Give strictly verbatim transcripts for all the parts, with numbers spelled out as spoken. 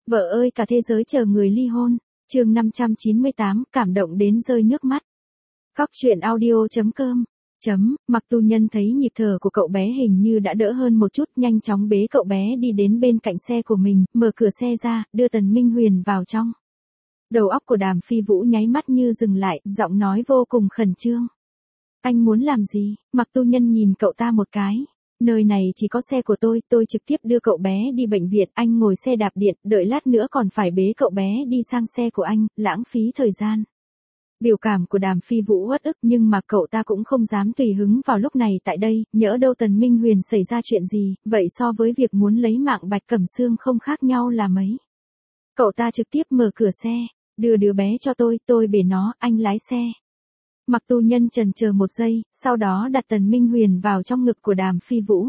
Vợ ơi cả thế giới chờ người ly hôn. Chương năm trăm chín mươi tám, cảm động đến rơi nước mắt. Cóc truyện audio chấm com. Chấm, Mặc Tu Nhân thấy nhịp thở của cậu bé hình như đã đỡ hơn một chút, nhanh chóng bế cậu bé đi đến bên cạnh xe của mình, mở cửa xe ra, đưa Tần Minh Huyền vào trong. Đầu óc của Đàm Phi Vũ nháy mắt như dừng lại, giọng nói vô cùng khẩn trương. Anh muốn làm gì? Mặc Tu Nhân nhìn cậu ta một cái. Nơi này chỉ có xe của tôi, tôi trực tiếp đưa cậu bé đi bệnh viện, anh ngồi xe đạp điện, đợi lát nữa còn phải bế cậu bé đi sang xe của anh, lãng phí thời gian. Biểu cảm của Đàm Phi Vũ uất ức nhưng mà cậu ta cũng không dám tùy hứng vào lúc này tại đây, nhỡ đâu Tần Minh Huyền xảy ra chuyện gì, vậy so với việc muốn lấy mạng Bạch Cẩm Sương không khác nhau là mấy. Cậu ta trực tiếp mở cửa xe, đưa đứa bé cho tôi, tôi bế nó, anh lái xe. Mặc Tu Nhân chần chờ một giây, sau đó đặt Tần Minh Huyền vào trong ngực của Đàm Phi Vũ.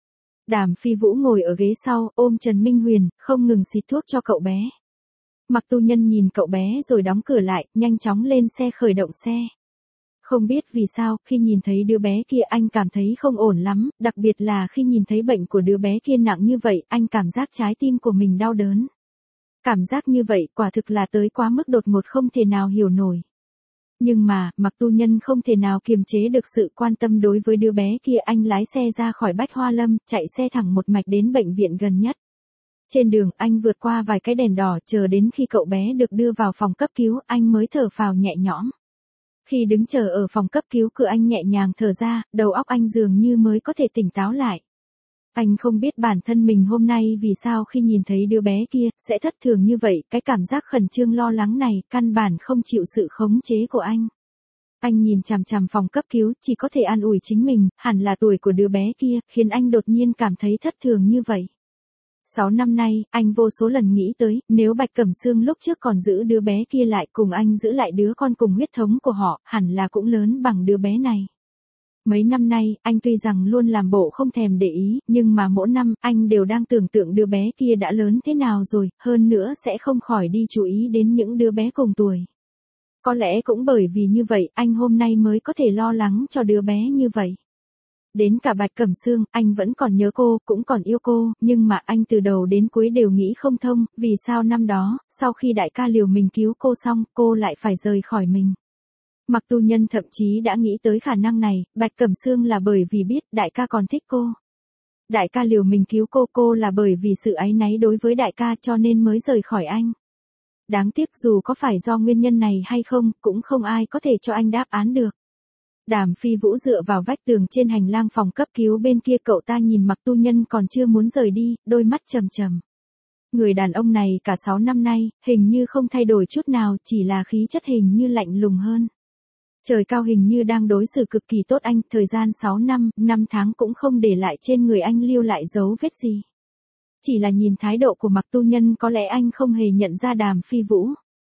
Đàm Phi Vũ ngồi ở ghế sau, ôm Trần Minh Huyền, không ngừng xịt thuốc cho cậu bé. Mặc Tu Nhân nhìn cậu bé rồi đóng cửa lại, nhanh chóng lên xe khởi động xe. Không biết vì sao, khi nhìn thấy đứa bé kia anh cảm thấy không ổn lắm, đặc biệt là khi nhìn thấy bệnh của đứa bé kia nặng như vậy, anh cảm giác trái tim của mình đau đớn. Cảm giác như vậy quả thực là tới quá mức đột ngột không thể nào hiểu nổi. Nhưng mà, Mặc Tu Nhân không thể nào kiềm chế được sự quan tâm đối với đứa bé kia, anh lái xe ra khỏi Bách Hoa Lâm, chạy xe thẳng một mạch đến bệnh viện gần nhất. Trên đường, anh vượt qua vài cái đèn đỏ, chờ đến khi cậu bé được đưa vào phòng cấp cứu, anh mới thở phào nhẹ nhõm. Khi đứng chờ ở phòng cấp cứu cửa anh nhẹ nhàng thở ra, đầu óc anh dường như mới có thể tỉnh táo lại. Anh không biết bản thân mình hôm nay vì sao khi nhìn thấy đứa bé kia, sẽ thất thường như vậy, cái cảm giác khẩn trương lo lắng này, căn bản không chịu sự khống chế của anh. Anh nhìn chằm chằm phòng cấp cứu, chỉ có thể an ủi chính mình, hẳn là tuổi của đứa bé kia, khiến anh đột nhiên cảm thấy thất thường như vậy. Sáu năm nay, anh vô số lần nghĩ tới, nếu Bạch Cẩm Sương lúc trước còn giữ đứa bé kia lại cùng anh giữ lại đứa con cùng huyết thống của họ, hẳn là cũng lớn bằng đứa bé này. Mấy năm nay, anh tuy rằng luôn làm bộ không thèm để ý, nhưng mà mỗi năm, anh đều đang tưởng tượng đứa bé kia đã lớn thế nào rồi, hơn nữa sẽ không khỏi đi chú ý đến những đứa bé cùng tuổi. Có lẽ cũng bởi vì như vậy, anh hôm nay mới có thể lo lắng cho đứa bé như vậy. Đến cả Bạch Cẩm Sương, anh vẫn còn nhớ cô, cũng còn yêu cô, nhưng mà anh từ đầu đến cuối đều nghĩ không thông, vì sao năm đó, sau khi đại ca liều mình cứu cô xong, cô lại phải rời khỏi mình. Mặc Tu Nhân thậm chí đã nghĩ tới khả năng này, Bạch Cẩm Sương là bởi vì biết đại ca còn thích cô. Đại ca liều mình cứu cô, cô là bởi vì sự áy náy đối với đại ca cho nên mới rời khỏi anh. Đáng tiếc dù có phải do nguyên nhân này hay không, cũng không ai có thể cho anh đáp án được. Đàm Phi Vũ dựa vào vách tường trên hành lang phòng cấp cứu bên kia, cậu ta nhìn Mặc Tu Nhân còn chưa muốn rời đi, đôi mắt trầm trầm. Người đàn ông này cả sáu năm nay, hình như không thay đổi chút nào, chỉ là khí chất hình như lạnh lùng hơn. Trời cao hình như đang đối xử cực kỳ tốt anh, thời gian sáu năm, năm tháng cũng không để lại trên người anh lưu lại dấu vết gì. Chỉ là nhìn thái độ của Mặc Tu Nhân có lẽ anh không hề nhận ra Đàm Phi Vũ.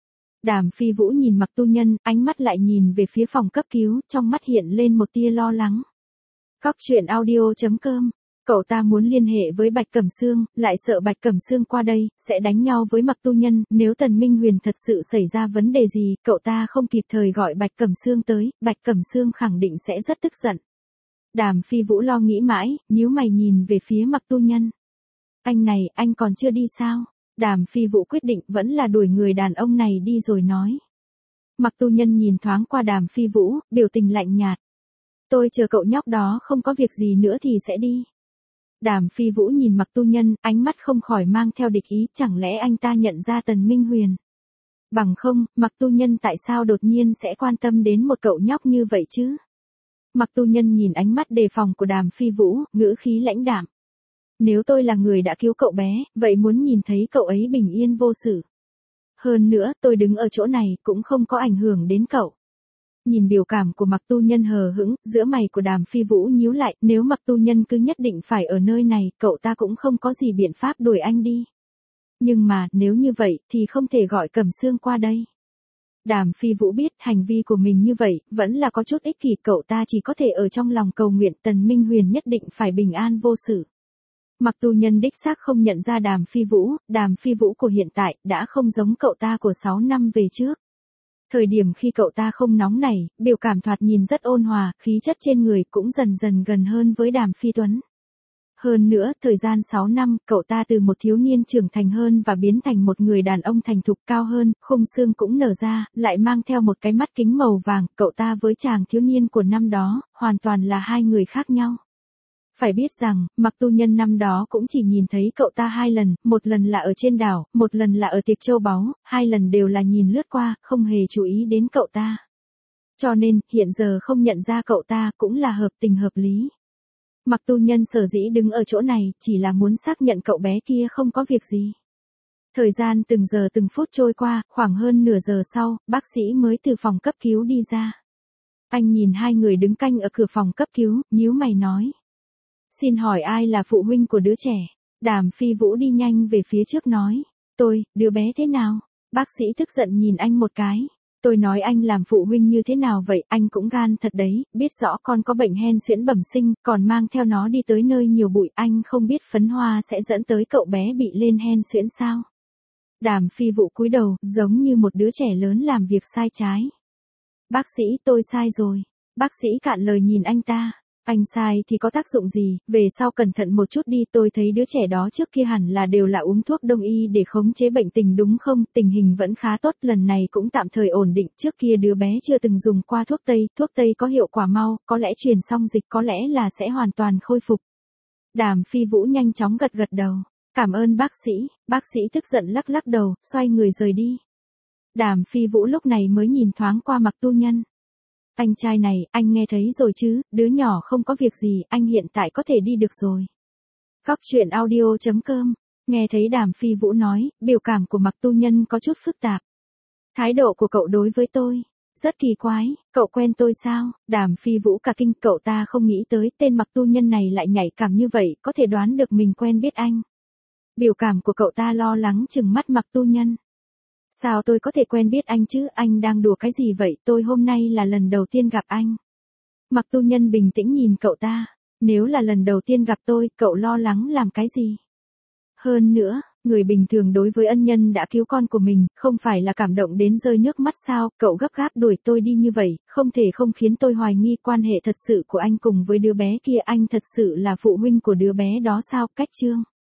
Đàm Phi Vũ nhìn Mặc Tu Nhân, ánh mắt lại nhìn về phía phòng cấp cứu, trong mắt hiện lên một tia lo lắng. Cóc truyện audio chấm com. Cậu ta muốn liên hệ với Bạch Cẩm Sương, lại sợ Bạch Cẩm Sương qua đây, sẽ đánh nhau với Mặc Tu Nhân, nếu Tần Minh Huyền thật sự xảy ra vấn đề gì, cậu ta không kịp thời gọi Bạch Cẩm Sương tới, Bạch Cẩm Sương khẳng định sẽ rất tức giận. Đàm Phi Vũ lo nghĩ mãi, nhíu mày nhìn về phía Mặc Tu Nhân. Anh này, anh còn chưa đi sao? Đàm Phi Vũ quyết định vẫn là đuổi người đàn ông này đi rồi nói. Mặc Tu Nhân nhìn thoáng qua Đàm Phi Vũ, biểu tình lạnh nhạt. Tôi chờ cậu nhóc đó không có việc gì nữa thì sẽ đi. Đàm Phi Vũ nhìn Mặc Tu Nhân, ánh mắt không khỏi mang theo địch ý, chẳng lẽ anh ta nhận ra Tần Minh Huyền? Bằng không, Mặc Tu Nhân tại sao đột nhiên sẽ quan tâm đến một cậu nhóc như vậy chứ? Mặc Tu Nhân nhìn ánh mắt đề phòng của Đàm Phi Vũ, ngữ khí lãnh đạm. Nếu tôi là người đã cứu cậu bé, vậy muốn nhìn thấy cậu ấy bình yên vô sự. Hơn nữa, tôi đứng ở chỗ này cũng không có ảnh hưởng đến cậu. Nhìn biểu cảm của Mặc Tu Nhân hờ hững, giữa mày của Đàm Phi Vũ nhíu lại, nếu Mặc Tu Nhân cứ nhất định phải ở nơi này, cậu ta cũng không có gì biện pháp đuổi anh đi. Nhưng mà, nếu như vậy, thì không thể gọi Cẩm Sương qua đây. Đàm Phi Vũ biết hành vi của mình như vậy, vẫn là có chút ích kỷ, cậu ta chỉ có thể ở trong lòng cầu nguyện Tần Minh Huyền nhất định phải bình an vô sự. Mặc Tu Nhân đích xác không nhận ra Đàm Phi Vũ, Đàm Phi Vũ của hiện tại đã không giống cậu ta của sáu năm về trước. Thời điểm khi cậu ta không nóng nảy, biểu cảm thoạt nhìn rất ôn hòa, khí chất trên người cũng dần dần gần hơn với Đàm Phi Tuấn. Hơn nữa, thời gian sáu năm, cậu ta từ một thiếu niên trưởng thành hơn và biến thành một người đàn ông thành thục cao hơn, khung xương cũng nở ra, lại mang theo một cái mắt kính màu vàng, cậu ta với chàng thiếu niên của năm đó, hoàn toàn là hai người khác nhau. Phải biết rằng, Mạc Tu Nhân năm đó cũng chỉ nhìn thấy cậu ta hai lần, một lần là ở trên đảo, một lần là ở tiệc châu báu, hai lần đều là nhìn lướt qua, không hề chú ý đến cậu ta. Cho nên, hiện giờ không nhận ra cậu ta cũng là hợp tình hợp lý. Mạc Tu Nhân sở dĩ đứng ở chỗ này, chỉ là muốn xác nhận cậu bé kia không có việc gì. Thời gian từng giờ từng phút trôi qua, khoảng hơn nửa giờ sau, bác sĩ mới từ phòng cấp cứu đi ra. Anh nhìn hai người đứng canh ở cửa phòng cấp cứu, nhíu mày nói. Xin hỏi ai là phụ huynh của đứa trẻ? Đàm Phi Vũ đi nhanh về phía trước nói. Tôi, đứa bé thế nào? Bác sĩ tức giận nhìn anh một cái. Tôi nói anh làm phụ huynh như thế nào vậy, anh cũng gan thật đấy, biết rõ con có bệnh hen suyễn bẩm sinh, còn mang theo nó đi tới nơi nhiều bụi, anh không biết phấn hoa sẽ dẫn tới cậu bé bị lên hen suyễn sao? Đàm Phi Vũ cúi đầu, giống như một đứa trẻ lớn làm việc sai trái. Bác sĩ, tôi sai rồi. Bác sĩ cạn lời nhìn anh ta. Anh sai thì có tác dụng gì, về sau cẩn thận một chút đi, tôi thấy đứa trẻ đó trước kia hẳn là đều là uống thuốc đông y để khống chế bệnh tình đúng không, tình hình vẫn khá tốt, lần này cũng tạm thời ổn định, trước kia đứa bé chưa từng dùng qua thuốc Tây, thuốc Tây có hiệu quả mau, có lẽ truyền xong dịch có lẽ là sẽ hoàn toàn khôi phục. Đàm Phi Vũ nhanh chóng gật gật đầu, cảm ơn bác sĩ, bác sĩ tức giận lắc lắc đầu, xoay người rời đi. Đàm Phi Vũ lúc này mới nhìn thoáng qua Mạc Tu Nhân. Anh trai này, anh nghe thấy rồi chứ, đứa nhỏ không có việc gì, anh hiện tại có thể đi được rồi. Góc truyện audio chấm com, nghe thấy Đàm Phi Vũ nói, biểu cảm của Mạc Tu Nhân có chút phức tạp. Thái độ của cậu đối với tôi, rất kỳ quái, cậu quen tôi sao? Đàm Phi Vũ cả kinh, cậu ta không nghĩ tới tên Mạc Tu Nhân này lại nhạy cảm như vậy, có thể đoán được mình quen biết anh. Biểu cảm của cậu ta lo lắng chừng mắt Mạc Tu Nhân. Sao tôi có thể quen biết anh chứ, anh đang đùa cái gì vậy, tôi hôm nay là lần đầu tiên gặp anh. Mạc Tu Nhân bình tĩnh nhìn cậu ta, nếu là lần đầu tiên gặp tôi, cậu lo lắng làm cái gì? Hơn nữa, người bình thường đối với ân nhân đã cứu con của mình, không phải là cảm động đến rơi nước mắt sao, cậu gấp gáp đuổi tôi đi như vậy, không thể không khiến tôi hoài nghi quan hệ thật sự của anh cùng với đứa bé kia, anh thật sự là phụ huynh của đứa bé đó sao, cách chương.